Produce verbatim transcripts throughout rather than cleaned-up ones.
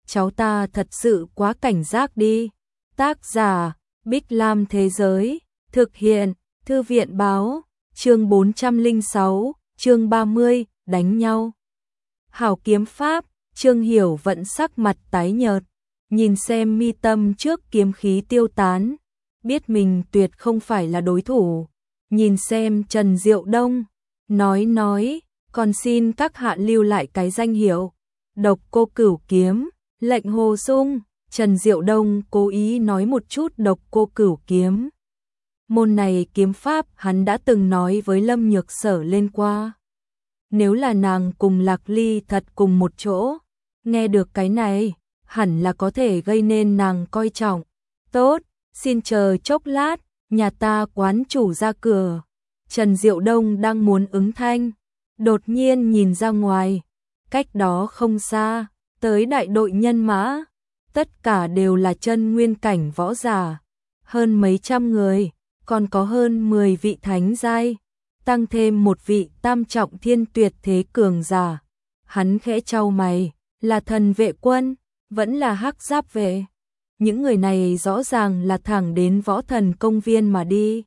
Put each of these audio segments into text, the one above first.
cháu ta thật sự quá cảnh giác đi. Tác giả, Bích Lam Thế Giới, thực hiện, Thư viện Báo, chương bốn trăm lẻ sáu, chương ba mươi, đánh nhau. Hảo kiếm pháp, Trương Hiểu vẫn sắc mặt tái nhợt, nhìn xem mi tâm trước kiếm khí tiêu tán, biết mình tuyệt không phải là đối thủ. Nhìn xem Trần Diệu Đông, nói nói, còn xin các hạ lưu lại cái danh hiệu, Độc Cô Cửu Kiếm, lệnh hồ sung. Trần Diệu Đông cố ý nói một chút Độc Cô Cửu Kiếm. Môn này kiếm pháp hắn đã từng nói với Lâm Nhược Sở lên qua. Nếu là nàng cùng Lạc Ly thật cùng một chỗ, nghe được cái này, hẳn là có thể gây nên nàng coi trọng. Tốt, xin chờ chốc lát, nhà ta quán chủ ra cửa. Trần Diệu Đông đang muốn ứng thanh, đột nhiên nhìn ra ngoài, cách đó không xa, tới đại đội nhân mã, tất cả đều là chân nguyên cảnh võ giả, hơn mấy trăm người, còn có hơn mười vị thánh giai, tăng thêm một vị tam trọng thiên tuyệt thế cường giả. Hắn khẽ chau mày, là thần vệ quân, vẫn là hắc giáp vệ. Những người này rõ ràng là thẳng đến võ thần công viên mà đi.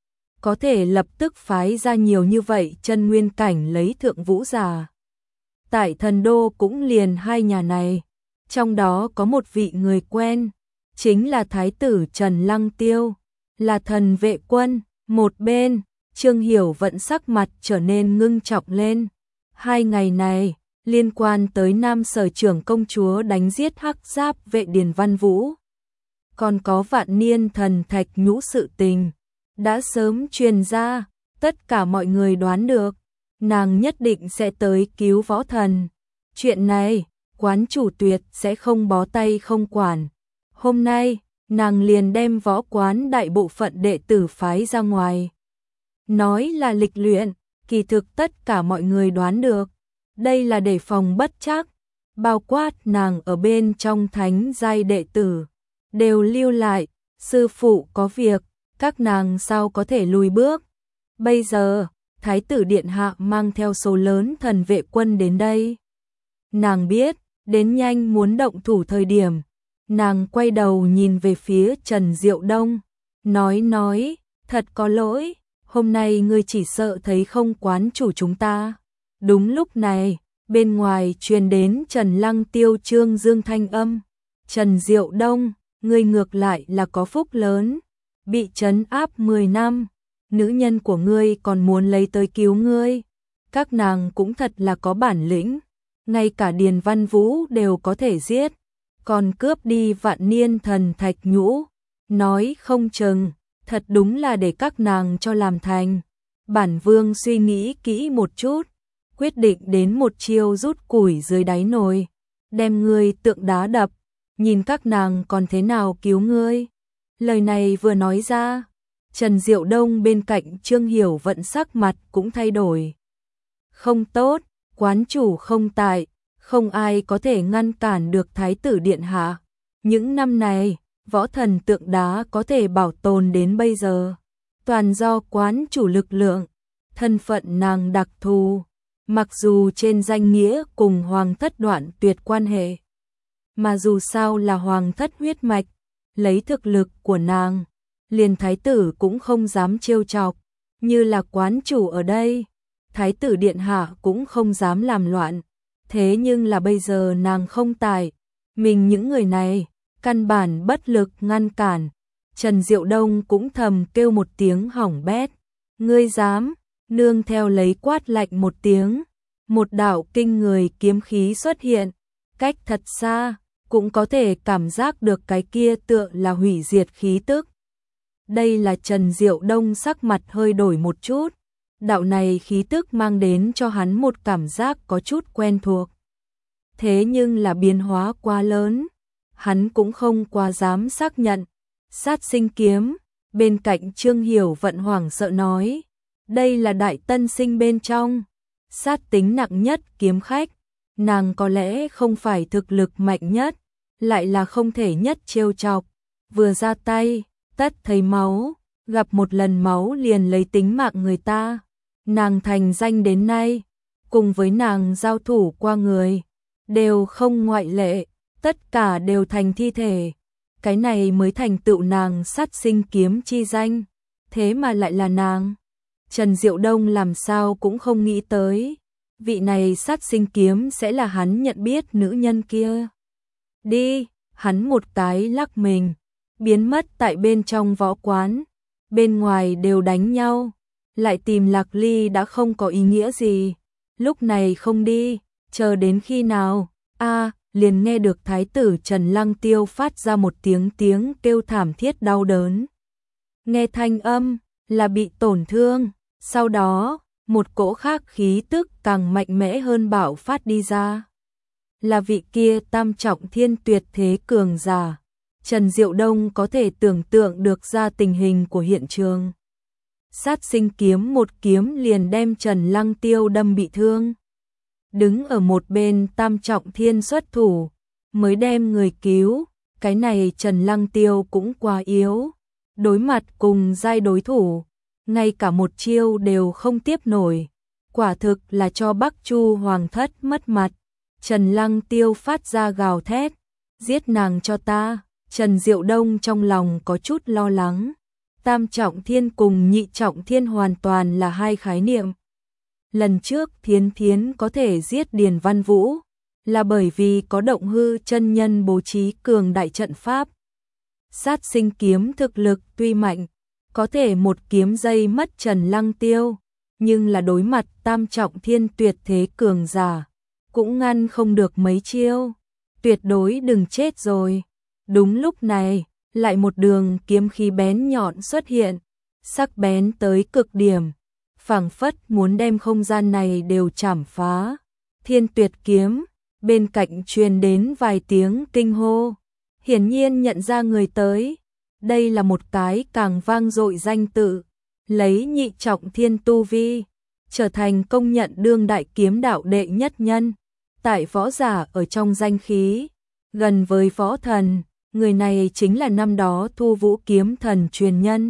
Có thể lập tức phái ra nhiều như vậy chân nguyên cảnh lấy thượng vũ giả. Tại thần đô cũng liền hai nhà này, trong đó có một vị người quen, chính là thái tử Trần Lăng Tiêu, là thần vệ quân. Một bên, Trương Hiểu vẫn sắc mặt trở nên ngưng trọng lên. Hai ngày này, liên quan tới Nam Sở trưởng công chúa đánh giết hắc giáp vệ Điền Văn Vũ, còn có Vạn Niên thần thạch nhũ sự tình, đã sớm truyền ra, tất cả mọi người đoán được, nàng nhất định sẽ tới cứu võ thần. Chuyện này, quán chủ tuyệt sẽ không bó tay không quản. Hôm nay, nàng liền đem võ quán đại bộ phận đệ tử phái ra ngoài. Nói là lịch luyện, kỳ thực tất cả mọi người đoán được. Đây là để phòng bất trắc, bao quát nàng ở bên trong thánh giai đệ tử. Đều lưu lại, sư phụ có việc, các nàng sao có thể lùi bước. Bây giờ, thái tử điện hạ mang theo số lớn thần vệ quân đến đây. Nàng biết, đến nhanh muốn động thủ thời điểm. Nàng quay đầu nhìn về phía Trần Diệu Đông, nói nói, thật có lỗi, hôm nay ngươi chỉ sợ thấy không quán chủ chúng ta. Đúng lúc này, bên ngoài truyền đến Trần Lăng Tiêu Trương Dương thanh âm. Trần Diệu Đông, ngươi ngược lại là có phúc lớn, bị trấn áp mười năm, nữ nhân của ngươi còn muốn lấy tới cứu ngươi. Các nàng cũng thật là có bản lĩnh, ngay cả Điền Văn Vũ đều có thể giết, còn cướp đi Vạn Niên thần thạch nhũ. Nói không chừng, thật đúng là để các nàng cho làm thành. Bản vương suy nghĩ kỹ một chút, quyết định đến một chiêu rút củi dưới đáy nồi, đem ngươi tượng đá đập, nhìn các nàng còn thế nào cứu ngươi. Lời này vừa nói ra, Trần Diệu Đông bên cạnh Trương Hiểu vận sắc mặt cũng thay đổi. Không tốt, quán chủ không tại, không ai có thể ngăn cản được thái tử điện hạ. Những năm này, võ thần tượng đá có thể bảo tồn đến bây giờ, toàn do quán chủ lực lượng. Thân phận nàng đặc thù, mặc dù trên danh nghĩa cùng hoàng thất đoạn tuyệt quan hệ, mà dù sao là hoàng thất huyết mạch, lấy thực lực của nàng, liền thái tử cũng không dám trêu chọc. Như là quán chủ ở đây, thái tử điện hạ cũng không dám làm loạn. Thế nhưng là bây giờ nàng không tại, mình những người này, căn bản bất lực ngăn cản. Trần Diệu Đông cũng thầm kêu một tiếng hỏng bét. Ngươi dám, nương theo lấy quát lạnh một tiếng. Một đạo kinh người kiếm khí xuất hiện, cách thật xa, cũng có thể cảm giác được cái kia tựa là hủy diệt khí tức. Đây là Trần Diệu Đông sắc mặt hơi đổi một chút. Đạo này khí tức mang đến cho hắn một cảm giác có chút quen thuộc. Thế nhưng là biến hóa quá lớn, hắn cũng không quá dám xác nhận. Sát sinh kiếm, bên cạnh Trương Hiểu vận hoảng sợ nói, đây là đại tân sinh bên trong, sát tính nặng nhất kiếm khách, nàng có lẽ không phải thực lực mạnh nhất, lại là không thể nhất trêu chọc, vừa ra tay, tất thấy máu, gặp một lần máu liền lấy tính mạng người ta. Nàng thành danh đến nay, cùng với nàng giao thủ qua người, đều không ngoại lệ, tất cả đều thành thi thể. Cái này mới thành tựu nàng sát sinh kiếm chi danh, thế mà lại là nàng. Trần Diệu Đông làm sao cũng không nghĩ tới, vị này sát sinh kiếm sẽ là hắn nhận biết nữ nhân kia. Đi, hắn một cái lắc mình, biến mất tại bên trong võ quán, bên ngoài đều đánh nhau, lại tìm Lạc Ly đã không có ý nghĩa gì. Lúc này không đi, chờ đến khi nào? A, liền nghe được thái tử Trần Lăng Tiêu phát ra một tiếng tiếng kêu thảm thiết đau đớn. Nghe thanh âm là bị tổn thương, sau đó, một cỗ khác khí tức càng mạnh mẽ hơn bạo phát đi ra. Là vị kia tam trọng thiên tuyệt thế cường giả. Trần Diệu Đông có thể tưởng tượng được ra tình hình của hiện trường. Sát sinh kiếm một kiếm liền đem Trần Lăng Tiêu đâm bị thương. Đứng ở một bên tam trọng thiên xuất thủ, mới đem người cứu, cái này Trần Lăng Tiêu cũng quá yếu. Đối mặt cùng giai đối thủ, ngay cả một chiêu đều không tiếp nổi. Quả thực là cho Bắc Chu Hoàng thất mất mặt. Trần Lăng Tiêu phát ra gào thét, giết nàng cho ta. Trần Diệu Đông trong lòng có chút lo lắng. Tam trọng thiên cùng nhị trọng thiên hoàn toàn là hai khái niệm. Lần trước Thiến Thiến có thể giết Điền Văn Vũ, là bởi vì có Động Hư chân nhân bố trí cường đại trận pháp. Sát sinh kiếm thực lực tuy mạnh, có thể một kiếm dây mất Trần Lăng Tiêu, nhưng là đối mặt tam trọng thiên tuyệt thế cường giả, cũng ngăn không được mấy chiêu, tuyệt đối đừng chết rồi. Đúng lúc này, lại một đường kiếm khí bén nhọn xuất hiện, sắc bén tới cực điểm, phảng phất muốn đem không gian này đều chảm phá. Thiên Tuyệt kiếm, bên cạnh truyền đến vài tiếng kinh hô, hiển nhiên nhận ra người tới. Đây là một cái càng vang dội danh tự, lấy nhị trọng thiên tu vi, trở thành công nhận đương đại kiếm đạo đệ nhất nhân, tại võ giả ở trong danh khí, gần với võ thần. Người này chính là năm đó Thu Vũ kiếm thần truyền nhân.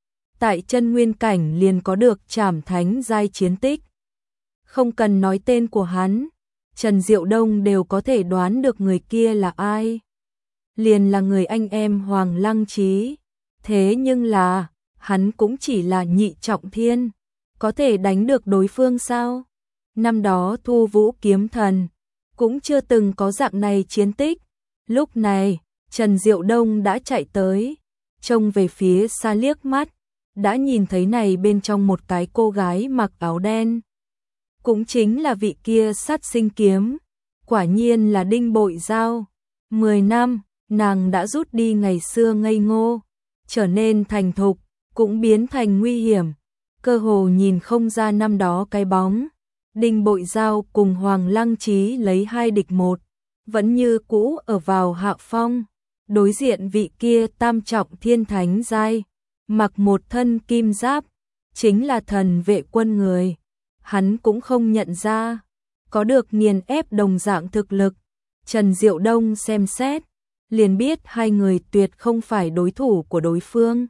Tại chân nguyên cảnh liền có được trảm thánh giai chiến tích. Không cần nói tên của hắn, Trần Diệu Đông đều có thể đoán được người kia là ai. Liền là người anh em Hoàng Lăng Trí. Thế nhưng là, hắn cũng chỉ là nhị trọng thiên, có thể đánh được đối phương sao? Năm đó Thu Vũ kiếm thần, cũng chưa từng có dạng này chiến tích. Lúc này, Trần Diệu Đông đã chạy tới, trông về phía xa liếc mắt, đã nhìn thấy này bên trong một cái cô gái mặc áo đen. Cũng chính là vị kia sát sinh kiếm, quả nhiên là Đinh Bội Giao. Mười năm, nàng đã rút đi ngày xưa ngây ngô, trở nên thành thục, cũng biến thành nguy hiểm, cơ hồ nhìn không ra năm đó cái bóng. Đinh Bội Giao cùng Hoàng Lăng Trí lấy hai địch một, vẫn như cũ ở vào hạ phong. Đối diện vị kia tam trọng thiên thánh giai, mặc một thân kim giáp, chính là thần vệ quân người. Hắn cũng không nhận ra, có được nghiền ép đồng dạng thực lực. Trần Diệu Đông xem xét, liền biết hai người tuyệt không phải đối thủ của đối phương.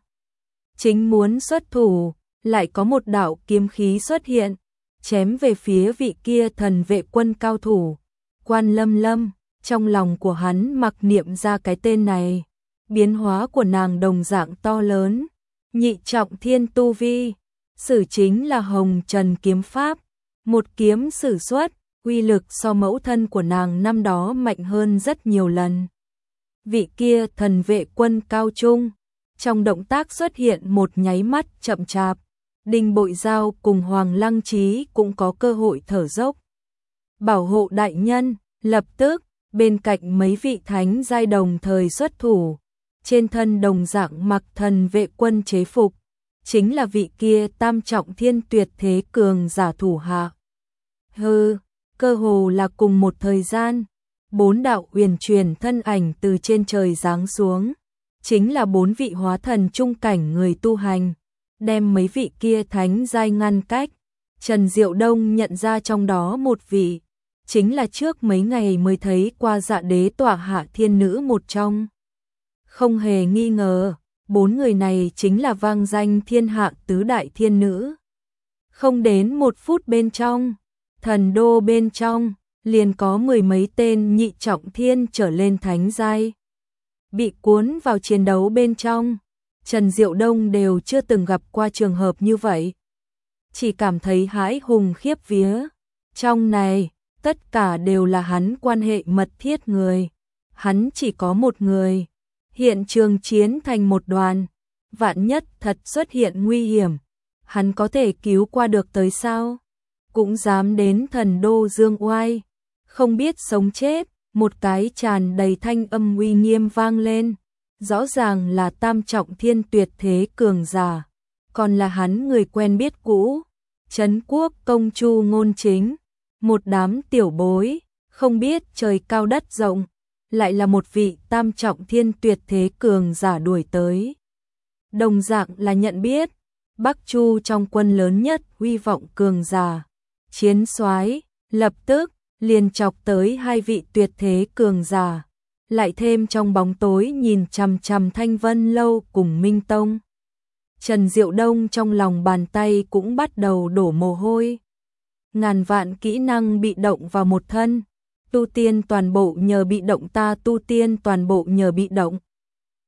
Chính muốn xuất thủ, lại có một đạo kiếm khí xuất hiện, chém về phía vị kia thần vệ quân cao thủ, Quan Lâm Lâm. Trong lòng của hắn mặc niệm ra cái tên này, biến hóa của nàng đồng dạng to lớn, nhị trọng thiên tu vi, sử chính là Hồng Trần kiếm pháp, một kiếm sử xuất, uy lực so mẫu thân của nàng năm đó mạnh hơn rất nhiều lần. Vị kia thần vệ quân cao trung, trong động tác xuất hiện một nháy mắt chậm chạp, Đinh Bội Giao cùng Hoàng Lăng Trí cũng có cơ hội thở dốc. Bảo hộ đại nhân, lập tức bên cạnh mấy vị thánh giai đồng thời xuất thủ, trên thân đồng dạng mặc thần vệ quân chế phục, chính là vị kia tam trọng thiên tuyệt thế cường giả thủ hạ. Hừ, cơ hồ là cùng một thời gian, bốn đạo huyền truyền thân ảnh từ trên trời giáng xuống, chính là bốn vị hóa thần trung cảnh người tu hành, đem mấy vị kia thánh giai ngăn cách. Trần Diệu Đông nhận ra trong đó một vị, chính là trước mấy ngày mới thấy qua Dạ Đế tọa hạ thiên nữ một trong. Không hề nghi ngờ, bốn người này chính là vang danh thiên hạ tứ đại thiên nữ. Không đến một phút bên trong, thần đô bên trong, liền có mười mấy tên nhị trọng thiên trở lên thánh giai bị cuốn vào chiến đấu bên trong. Trần Diệu Đông đều chưa từng gặp qua trường hợp như vậy, chỉ cảm thấy hãi hùng khiếp vía. Trong này, tất cả đều là hắn quan hệ mật thiết người. Hắn chỉ có một người. Hiện trường chiến thành một đoàn. Vạn nhất thật xuất hiện nguy hiểm. Hắn có thể cứu qua được tới sao? Cũng dám đến thần đô dương oai. Không biết sống chết, một cái tràn đầy thanh âm uy nghiêm vang lên. Rõ ràng là tam trọng thiên tuyệt thế cường giả. Còn là hắn người quen biết cũ. Trấn quốc công Chu Ngôn Chính. Một đám tiểu bối, không biết trời cao đất rộng, lại là một vị tam trọng thiên tuyệt thế cường giả đuổi tới. Đồng dạng là nhận biết, Bắc Chu trong quân lớn nhất huy vọng cường giả, chiến soái, lập tức liền chọc tới hai vị tuyệt thế cường giả, lại thêm trong bóng tối nhìn chằm chằm Thanh Vân Lâu cùng Minh Tông. Trần Diệu Đông trong lòng bàn tay cũng bắt đầu đổ mồ hôi. Ngàn vạn kỹ năng bị động vào một thân, tu tiên toàn bộ nhờ bị động, ta tu tiên toàn bộ nhờ bị động.